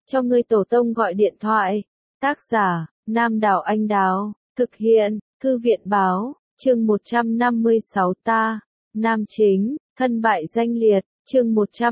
cho ngươi tổ tông gọi điện thoại. Tác giả, Nam Đảo Anh Đào, thực hiện, Thư viện báo, chương 156 ta, nam chính, thân bại danh liệt, chương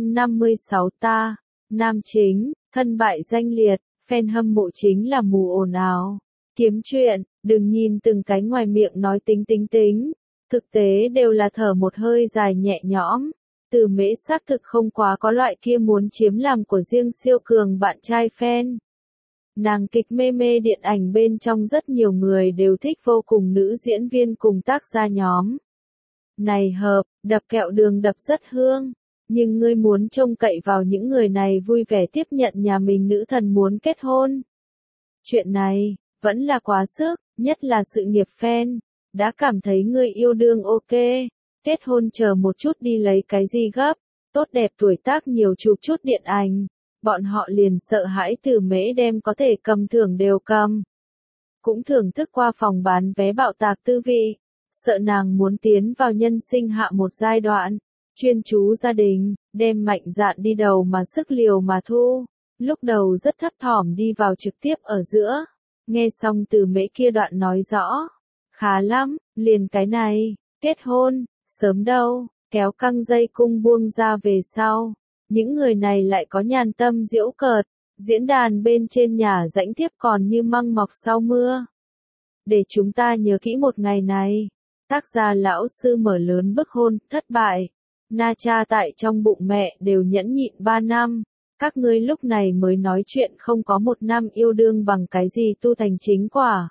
156 ta, nam chính, thân bại danh liệt, fan hâm mộ chính là mù ồn ào. Kiếm chuyện, đừng nhìn từng cái ngoài miệng nói tính, thực tế đều là thở một hơi dài nhẹ nhõm. Từ Mễ xác thực không quá có loại kia muốn chiếm làm của riêng siêu cường bạn trai fan. Nàng kịch mê điện ảnh bên trong rất nhiều người đều thích vô cùng nữ diễn viên cùng tác gia nhóm. Này hợp, đập kẹo đường đập rất hương, nhưng ngươi muốn trông cậy vào những người này vui vẻ tiếp nhận nhà mình nữ thần muốn kết hôn. Chuyện này, vẫn là quá sức, nhất là sự nghiệp fan, đã cảm thấy người yêu đương ok, kết hôn chờ một chút đi lấy cái gì gấp, tốt đẹp tuổi tác nhiều chụp chút điện ảnh, bọn họ liền sợ hãi Từ Mễ đem có thể cầm thưởng đều cầm. Cũng thưởng thức qua phòng bán vé bạo tạc tư vị, sợ nàng muốn tiến vào nhân sinh hạ một giai đoạn, chuyên chú gia đình, đem mạnh dạn đi đầu mà sức liều mà thu, lúc đầu rất thấp thỏm đi vào trực tiếp ở giữa. Nghe xong Từ Mễ kia đoạn nói rõ, khá lắm, liền cái này, kết hôn, sớm đâu, kéo căng dây cung buông ra về sau. Những người này lại có nhàn tâm giễu cợt, diễn đàn bên trên nhà rãnh tiếp còn như măng mọc sau mưa. Để chúng ta nhớ kỹ một ngày này, tác gia lão sư mở lớn bức hôn, thất bại. Na cha tại trong bụng mẹ đều nhẫn nhịn 3 năm. Các ngươi lúc này mới nói chuyện không có 1 năm yêu đương bằng cái gì tu thành chính quả.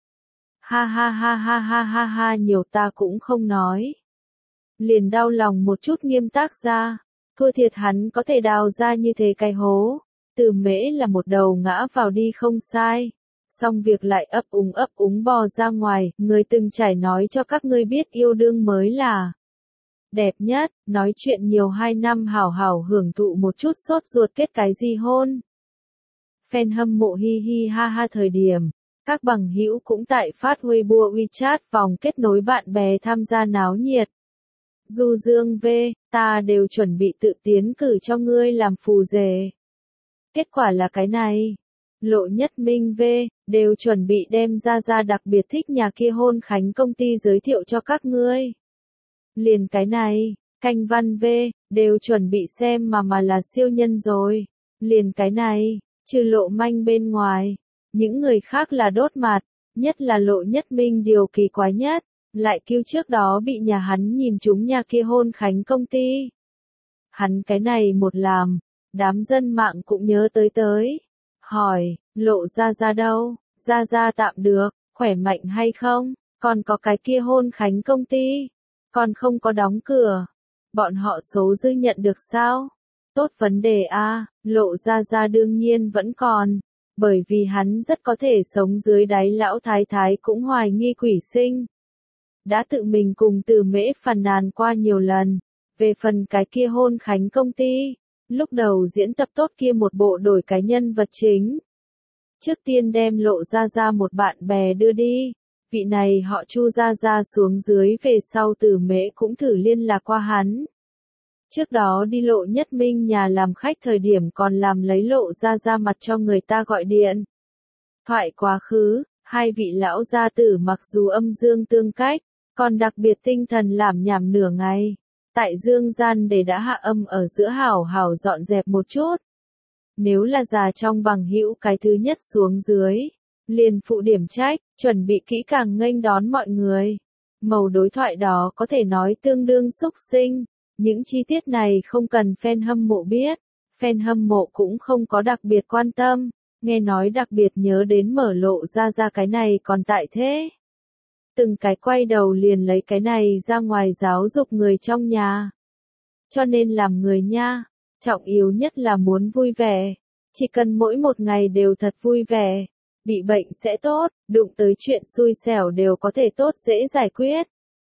Ha ha ha ha ha ha ha, nhiều ta cũng không nói. Liền đau lòng một chút nghiêm tác ra, thua thiệt hắn có thể đào ra như thế cái hố. Từ Mễ là một đầu ngã vào đi không sai. Xong việc lại ấp úng bò ra ngoài, người từng trải nói cho các ngươi biết yêu đương mới là đẹp nhất, nói chuyện nhiều 2 năm hảo hảo hưởng thụ một chút sốt ruột kết cái gì hôn. Fan hâm mộ hi hi ha ha thời điểm, các bằng hữu cũng tại phát Weibo WeChat vòng kết nối bạn bè tham gia náo nhiệt. Du Dương V, ta đều chuẩn bị tự tiến cử cho ngươi làm phù rể. Kết quả là cái này. Lộ Nhất Minh V, đều chuẩn bị đem ra đặc biệt thích nhà kia hôn khánh công ty giới thiệu cho các ngươi. Liền cái này, Canh Văn V, đều chuẩn bị xem mà là siêu nhân rồi. Liền cái này, trừ Lộ Manh bên ngoài, những người khác là đốt mặt, nhất là Lộ Nhất Minh điều kỳ quái nhất, lại kêu trước đó bị nhà hắn nhìn trúng nhà kia hôn khánh công ty. Hắn cái này một làm, đám dân mạng cũng nhớ tới. Hỏi, Lộ ra đâu, ra tạm được, khỏe mạnh hay không, còn có cái kia hôn khánh công ty. Còn không có đóng cửa. Bọn họ số dư nhận được sao? Tốt vấn đề a, Lộ ra đương nhiên vẫn còn. Bởi vì hắn rất có thể sống dưới đáy lão thái thái cũng hoài nghi quỷ sinh. Đã tự mình cùng Từ Mễ phàn nàn qua nhiều lần. Về phần cái kia hôn khánh công ty. Lúc đầu diễn tập tốt kia một bộ đổi cái nhân vật chính. Trước tiên đem Lộ ra một bạn bè đưa đi. Vị này họ Chu ra xuống dưới về sau Từ Mễ cũng thử liên lạc qua hắn. Trước đó đi Lộ Nhất Minh nhà làm khách thời điểm còn làm lấy Lộ ra mặt cho người ta gọi điện. Thoại quá khứ, hai vị lão gia tử mặc dù âm dương tương cách, còn đặc biệt tinh thần làm nhảm nửa ngày. Tại dương gian để đã hạ âm ở giữa hảo hảo dọn dẹp một chút. Nếu là già trong bằng hữu cái thứ nhất xuống dưới. Liền phụ điểm trách, chuẩn bị kỹ càng nghênh đón mọi người. Màu đối thoại đó có thể nói tương đương xúc sinh. Những chi tiết này không cần fan hâm mộ biết. Fan hâm mộ cũng không có đặc biệt quan tâm. Nghe nói đặc biệt nhớ đến mở Lộ ra cái này còn tại thế. Từng cái quay đầu liền lấy cái này ra ngoài giáo dục người trong nhà. Cho nên làm người nha, trọng yếu nhất là muốn vui vẻ. Chỉ cần mỗi một ngày đều thật vui vẻ. Bị bệnh sẽ tốt, đụng tới chuyện xui xẻo đều có thể tốt dễ giải quyết.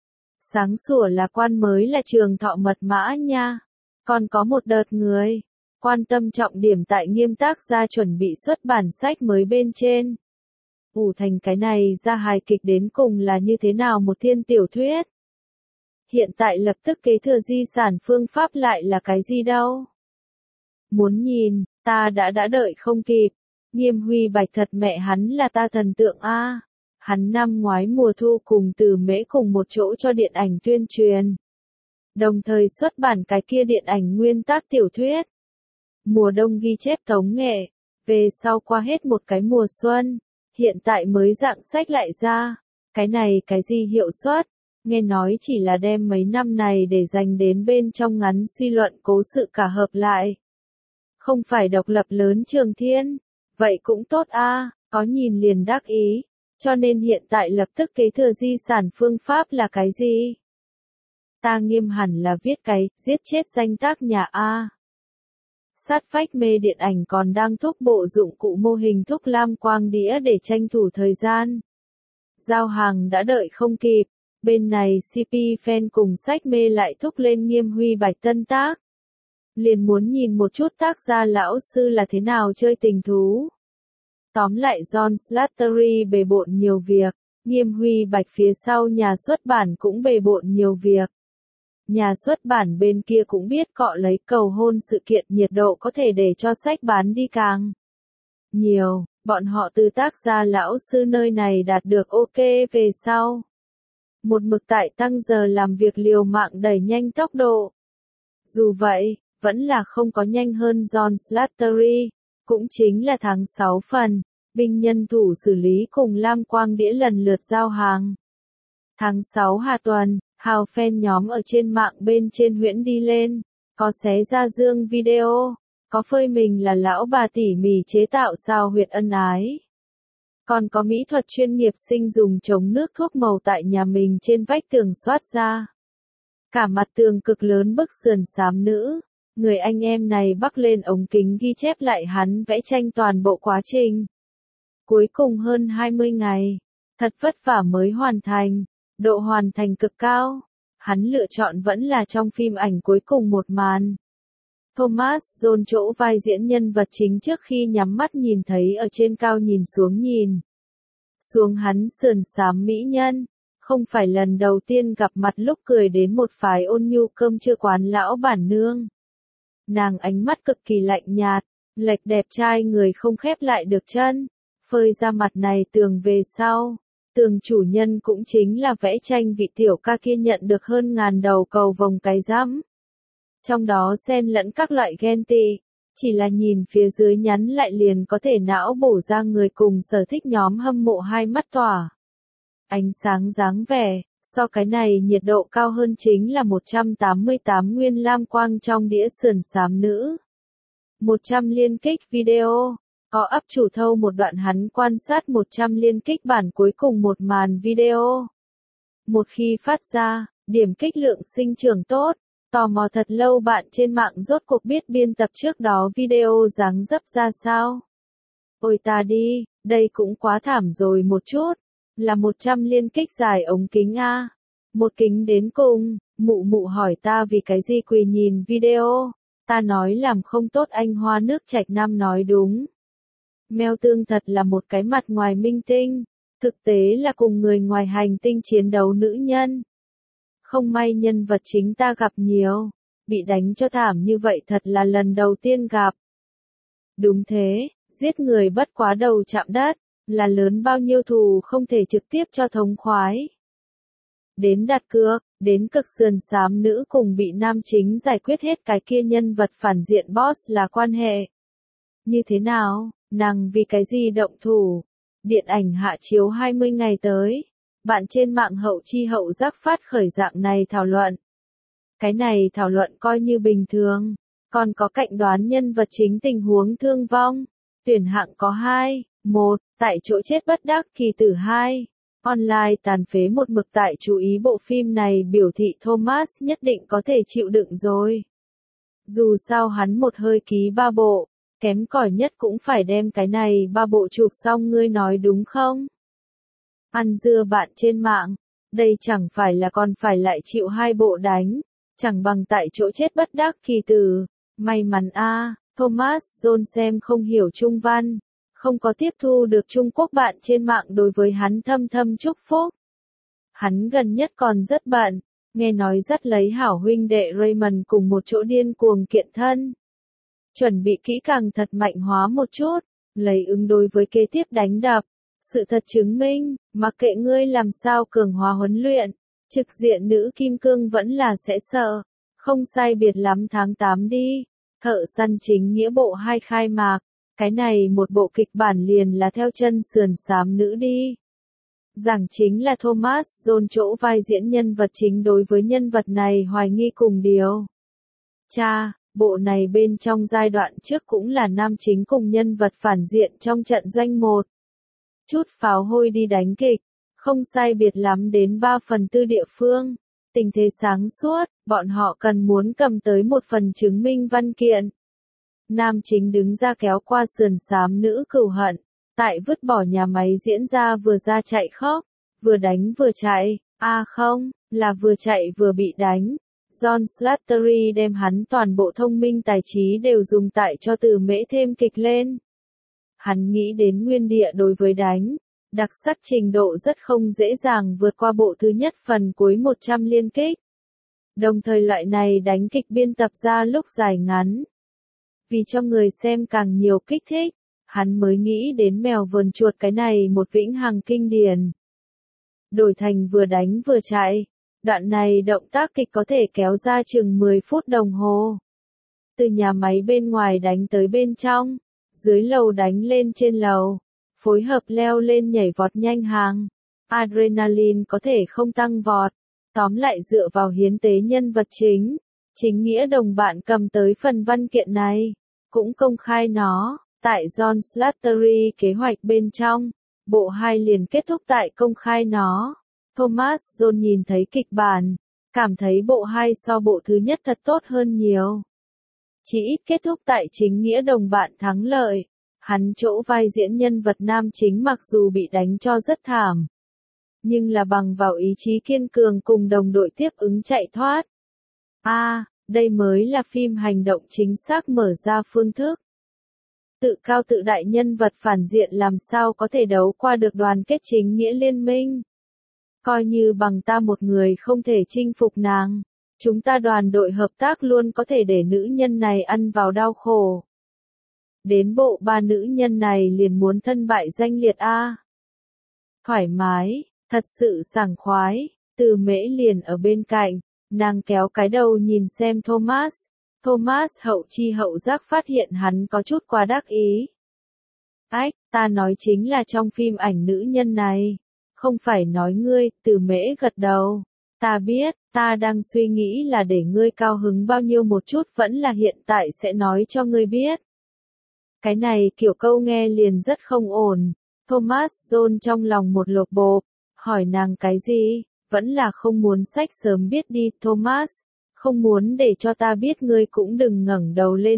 Sáng sủa là quan mới là trường thọ mật mã nha. Còn có một đợt người quan tâm trọng điểm tại nghiêm tác gia chuẩn bị xuất bản sách mới bên trên. Ủ thành cái này ra hài kịch đến cùng là như thế nào một thiên tiểu thuyết. Hiện tại lập tức kế thừa di sản phương pháp lại là cái gì đâu. Muốn nhìn, Ta đã đợi không kịp. Nghiêm Huy Bạch thật mẹ hắn là ta thần tượng a. Hắn năm ngoái mùa thu cùng Từ Mễ cùng một chỗ cho điện ảnh tuyên truyền. Đồng thời xuất bản cái kia điện ảnh nguyên tác tiểu thuyết. Mùa đông ghi chép tống nghệ. Về sau qua hết một cái mùa xuân. Hiện tại mới dạng sách lại ra. Cái này cái gì hiệu suất? Nghe nói chỉ là đem mấy năm này để dành đến bên trong ngắn suy luận cố sự cả hợp lại. Không phải độc lập lớn Trường Thiên. Vậy cũng tốt a, có nhìn liền đắc ý. Cho nên hiện tại lập tức kế thừa di sản phương pháp là cái gì? Ta nghiêm hẳn là viết cái, giết chết danh tác nhà A. Sát vách mê điện ảnh còn đang thúc bộ dụng cụ mô hình thúc lam quang đĩa để tranh thủ thời gian. Giao hàng đã đợi không kịp. Bên này CP fan cùng sách mê lại thúc lên Nghiêm Huy Bạch tân tác. Liền muốn nhìn một chút tác gia lão sư là thế nào chơi tình thú. Tóm lại John Slattery bề bộn nhiều việc, Nghiêm Huy Bạch phía sau nhà xuất bản cũng bề bộn nhiều việc. Nhà xuất bản bên kia cũng biết cọ lấy cầu hôn sự kiện nhiệt độ có thể để cho sách bán đi càng nhiều, bọn họ từ tác gia lão sư nơi này đạt được ok về sau. Một mực tại tăng giờ làm việc liều mạng đẩy nhanh tốc độ. Dù vậy, vẫn là không có nhanh hơn John Slattery, cũng chính là tháng 6 phần, binh nhân thủ xử lý cùng lam quang đĩa lần lượt giao hàng. Tháng 6 hạ tuần, hào fan nhóm ở trên mạng bên trên huyễn đi lên, có xé ra dương video, có phơi mình là lão bà tỉ mỉ chế tạo sao huyệt ân ái. Còn có mỹ thuật chuyên nghiệp sinh dùng chống nước thuốc màu tại nhà mình trên vách tường xoát ra. Cả mặt tường cực lớn bức sườn xám nữ, người anh em này bắc lên ống kính ghi chép lại hắn vẽ tranh toàn bộ quá trình. Cuối cùng hơn 20 ngày, thật vất vả mới hoàn thành, độ hoàn thành cực cao. Hắn lựa chọn vẫn là trong phim ảnh cuối cùng một màn. Thomas John chỗ vai diễn nhân vật chính trước khi nhắm mắt nhìn thấy ở trên cao nhìn xuống hắn sườn xám mỹ nhân, không phải lần đầu tiên gặp mặt lúc cười đến một phái ôn nhu cơm trưa quán lão bản nương. Nàng ánh mắt cực kỳ lạnh nhạt, lệch đẹp trai người không khép lại được chân, phơi ra mặt này tường về sau. Tường chủ nhân cũng chính là vẽ tranh vị tiểu ca kia nhận được hơn ngàn đầu cầu vồng cái rắm. Trong đó xen lẫn các loại ghen tị, chỉ là nhìn phía dưới nhắn lại liền có thể não bổ ra người cùng sở thích nhóm hâm mộ hai mắt tỏa. Ánh sáng dáng vẻ, so cái này nhiệt độ cao hơn chính là 188 nguyên lam quang trong đĩa sườn xám nữ. 100 liên kích video. Có up chủ thâu một đoạn hắn quan sát 100 liên kích bản cuối cùng một màn video. Một khi phát ra, điểm kích lượng sinh trưởng tốt, tò mò thật lâu bạn trên mạng rốt cuộc biết biên tập trước đó video dáng dấp ra sao. Ôi ta đi, đây cũng quá thảm rồi một chút, là 100 liên kích dài ống kính A. Một kính đến cùng, mụ hỏi ta vì cái gì quỳ nhìn video, ta nói làm không tốt anh Hoa Nước Trạch Nam nói đúng. Mèo tương thật là một cái mặt ngoài minh tinh, thực tế là cùng người ngoài hành tinh chiến đấu nữ nhân. Không may nhân vật chính ta gặp nhiều, bị đánh cho thảm như vậy thật là lần đầu tiên gặp. Đúng thế, giết người bất quá đầu chạm đất, là lớn bao nhiêu thù không thể trực tiếp cho thống khoái. Đến đặt cược, đến cực sườn xám nữ cùng bị nam chính giải quyết hết cái kia nhân vật phản diện boss là quan hệ. Như thế nào? Nàng vì cái gì động thủ? Điện ảnh hạ chiếu 20 ngày tới. Bạn trên mạng hậu chi hậu giác phát khởi dạng này thảo luận. Cái này thảo luận coi như bình thường. Còn có cạnh đoán nhân vật chính tình huống thương vong. Tuyển hạng có 2, 1, tại chỗ chết bất đắc kỳ tử 2. Online tàn phế một mực tại chú ý bộ phim này biểu thị Thomas nhất định có thể chịu đựng rồi. Dù sao hắn một hơi ký 3 bộ. Kém cỏi nhất cũng phải đem cái này 3 bộ chụp xong ngươi nói đúng không? Ăn dưa bạn trên mạng, đây chẳng phải là còn phải lại chịu 2 bộ đánh, chẳng bằng tại chỗ chết bất đắc kỳ tử. May mắn a, Thomas John xem không hiểu Trung văn, không có tiếp thu được Trung Quốc bạn trên mạng đối với hắn thâm thâm chúc phúc. Hắn gần nhất còn rất bận, nghe nói dắt lấy hảo huynh đệ Raymond cùng một chỗ điên cuồng kiện thân. chuẩn bị kỹ càng thật mạnh hóa một chút, lấy ứng đối với kế tiếp đánh đập. Sự thật chứng minh, mặc kệ ngươi làm sao cường hóa huấn luyện, trực diện nữ kim cương vẫn là sẽ sợ. Không sai biệt lắm tháng 8 đi, Thợ Săn Chính Nghĩa bộ 2 khai mạc, cái này một bộ kịch bản liền là theo chân sườn xám nữ đi. Giảng chính là Thomas Jones chỗ vai diễn nhân vật chính đối với nhân vật này hoài nghi cùng điều. Cha, bộ này bên trong giai đoạn trước cũng là nam chính cùng nhân vật phản diện trong trận doanh 1. Chút pháo hôi đi đánh kịch, không sai biệt lắm đến 3/4 địa phương. Tình thế sáng suốt, bọn họ cần muốn cầm tới một phần chứng minh văn kiện. Nam chính đứng ra kéo qua sườn xám nữ cừu hận, tại vứt bỏ nhà máy diễn ra vừa ra chạy khóc, vừa đánh vừa chạy, không, là vừa chạy vừa bị đánh. John Slattery đem hắn toàn bộ thông minh tài trí đều dùng tại cho từ mễ thêm kịch lên. Hắn nghĩ đến nguyên địa đối với đánh, đặc sắc trình độ rất không dễ dàng vượt qua bộ thứ nhất phần cuối 100 liên kích. Đồng thời loại này đánh kịch biên tập ra lúc dài ngắn. Vì cho người xem càng nhiều kích thích, hắn mới nghĩ đến mèo vờn chuột cái này một vĩnh hằng kinh điển. Đổi thành vừa đánh vừa chạy, đoạn này động tác kịch có thể kéo ra chừng 10 phút đồng hồ. Từ nhà máy bên ngoài đánh tới bên trong, dưới lầu đánh lên trên lầu, phối hợp leo lên nhảy vọt nhanh hàng. Adrenaline có thể không tăng vọt. Tóm lại dựa vào hiến tế nhân vật chính, chính nghĩa đồng bạn cầm tới phần văn kiện này, cũng công khai nó, tại John Slattery kế hoạch bên trong, bộ 2 liền kết thúc tại công khai nó. Thomas Jones nhìn thấy kịch bản, cảm thấy bộ 2 so bộ thứ nhất thật tốt hơn nhiều. Chỉ ít kết thúc tại chính nghĩa đồng bạn thắng lợi, hắn chỗ vai diễn nhân vật nam chính mặc dù bị đánh cho rất thảm, nhưng là bằng vào ý chí kiên cường cùng đồng đội tiếp ứng chạy thoát. Đây mới là phim hành động chính xác mở ra phương thức. Tự cao tự đại nhân vật phản diện làm sao có thể đấu qua được đoàn kết chính nghĩa liên minh. Coi như bằng ta một người không thể chinh phục nàng, chúng ta đoàn đội hợp tác luôn có thể để nữ nhân này ăn vào đau khổ. Đến bộ 3 nữ nhân này liền muốn thân bại danh liệt Thoải mái, thật sự sảng khoái, Từ Mễ liền ở bên cạnh, nàng kéo cái đầu nhìn xem Thomas. Thomas hậu chi hậu giác phát hiện hắn có chút quá đắc ý. Ta nói chính là trong phim ảnh nữ nhân này, không phải nói ngươi. Từ Mễ gật đầu. Ta biết, ta đang suy nghĩ là để ngươi cao hứng bao nhiêu một chút vẫn là hiện tại sẽ nói cho ngươi biết. Cái này kiểu câu nghe liền rất không ổn. Thomas Jones trong lòng một lột bộp, hỏi nàng cái gì, vẫn là không muốn sách sớm biết đi Thomas, không muốn để cho ta biết ngươi cũng đừng ngẩng đầu lên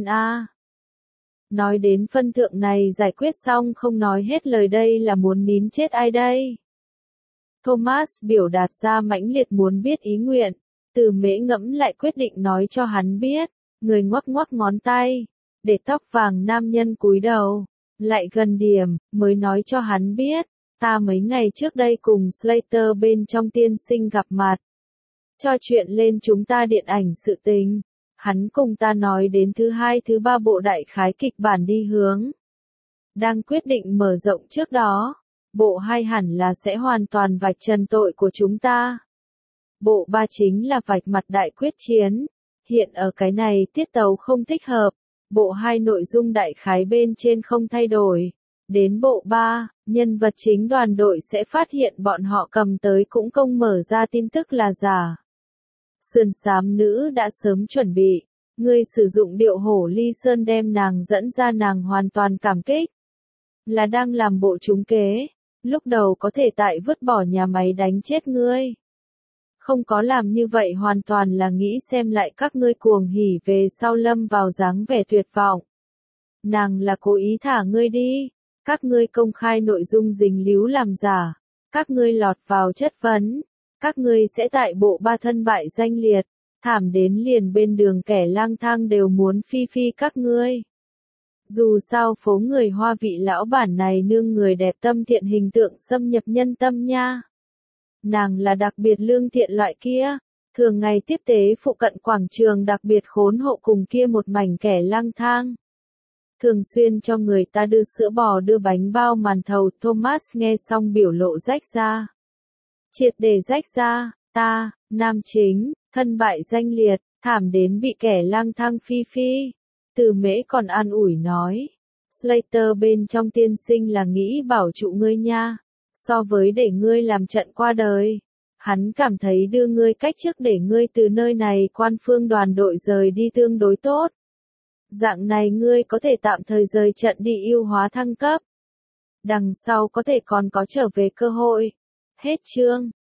Nói đến phân thượng này giải quyết xong không nói hết lời đây là muốn nín chết ai đây. Thomas biểu đạt ra mãnh liệt muốn biết ý nguyện, Từ Mễ ngẫm lại quyết định nói cho hắn biết, người ngoắc ngoắc ngón tay, để tóc vàng nam nhân cúi đầu, lại gần điểm, mới nói cho hắn biết, ta mấy ngày trước đây cùng Slater bên trong tiên sinh gặp mặt. Cho chuyện lên chúng ta điện ảnh sự tình, hắn cùng ta nói đến thứ 2 thứ 3 bộ đại khái kịch bản đi hướng. Đang quyết định mở rộng trước đó, bộ 2 hẳn là sẽ hoàn toàn vạch trần tội của chúng ta. Bộ 3 chính là vạch mặt đại quyết chiến, hiện ở cái này tiết tấu không thích hợp, bộ 2 nội dung đại khái bên trên không thay đổi. Đến bộ 3, nhân vật chính đoàn đội sẽ phát hiện bọn họ cầm tới cũng công mở ra tin tức là giả. Sườn xám nữ đã sớm chuẩn bị, ngươi sử dụng điệu hổ ly sơn đem nàng dẫn ra nàng hoàn toàn cảm kích. Là đang làm bộ trúng kế, lúc đầu có thể tại vứt bỏ nhà máy đánh chết ngươi. Không có làm như vậy hoàn toàn là nghĩ xem lại các ngươi cuồng hỉ về sau lâm vào dáng vẻ tuyệt vọng. Nàng là cố ý thả ngươi đi, các ngươi công khai nội dung dính líu làm giả, các ngươi lọt vào chất vấn, các ngươi sẽ tại bộ 3 thân bại danh liệt, thảm đến liền bên đường kẻ lang thang đều muốn phi phi các ngươi. Dù sao phố người Hoa vị lão bản này nương người đẹp tâm thiện hình tượng xâm nhập nhân tâm nha. Nàng là đặc biệt lương thiện loại kia, thường ngày tiếp tế phụ cận quảng trường đặc biệt khốn hộ cùng kia một mảnh kẻ lang thang. thường xuyên cho người ta đưa sữa bò đưa bánh bao màn thầu. Thomas nghe xong biểu lộ rách ra. Triệt để rách ra, ta, nam chính, thân bại danh liệt, thảm đến bị kẻ lang thang phi phi. Từ Mễ còn an ủi nói. Slater bên trong tiên sinh là nghĩ bảo trụ ngươi nha. So với để ngươi làm trận qua đời. Hắn cảm thấy đưa ngươi cách trước để ngươi từ nơi này quan phương đoàn đội rời đi tương đối tốt. Dạng này ngươi có thể tạm thời rời trận đi ưu hóa thăng cấp. Đằng sau có thể còn có trở về cơ hội. Hết chương.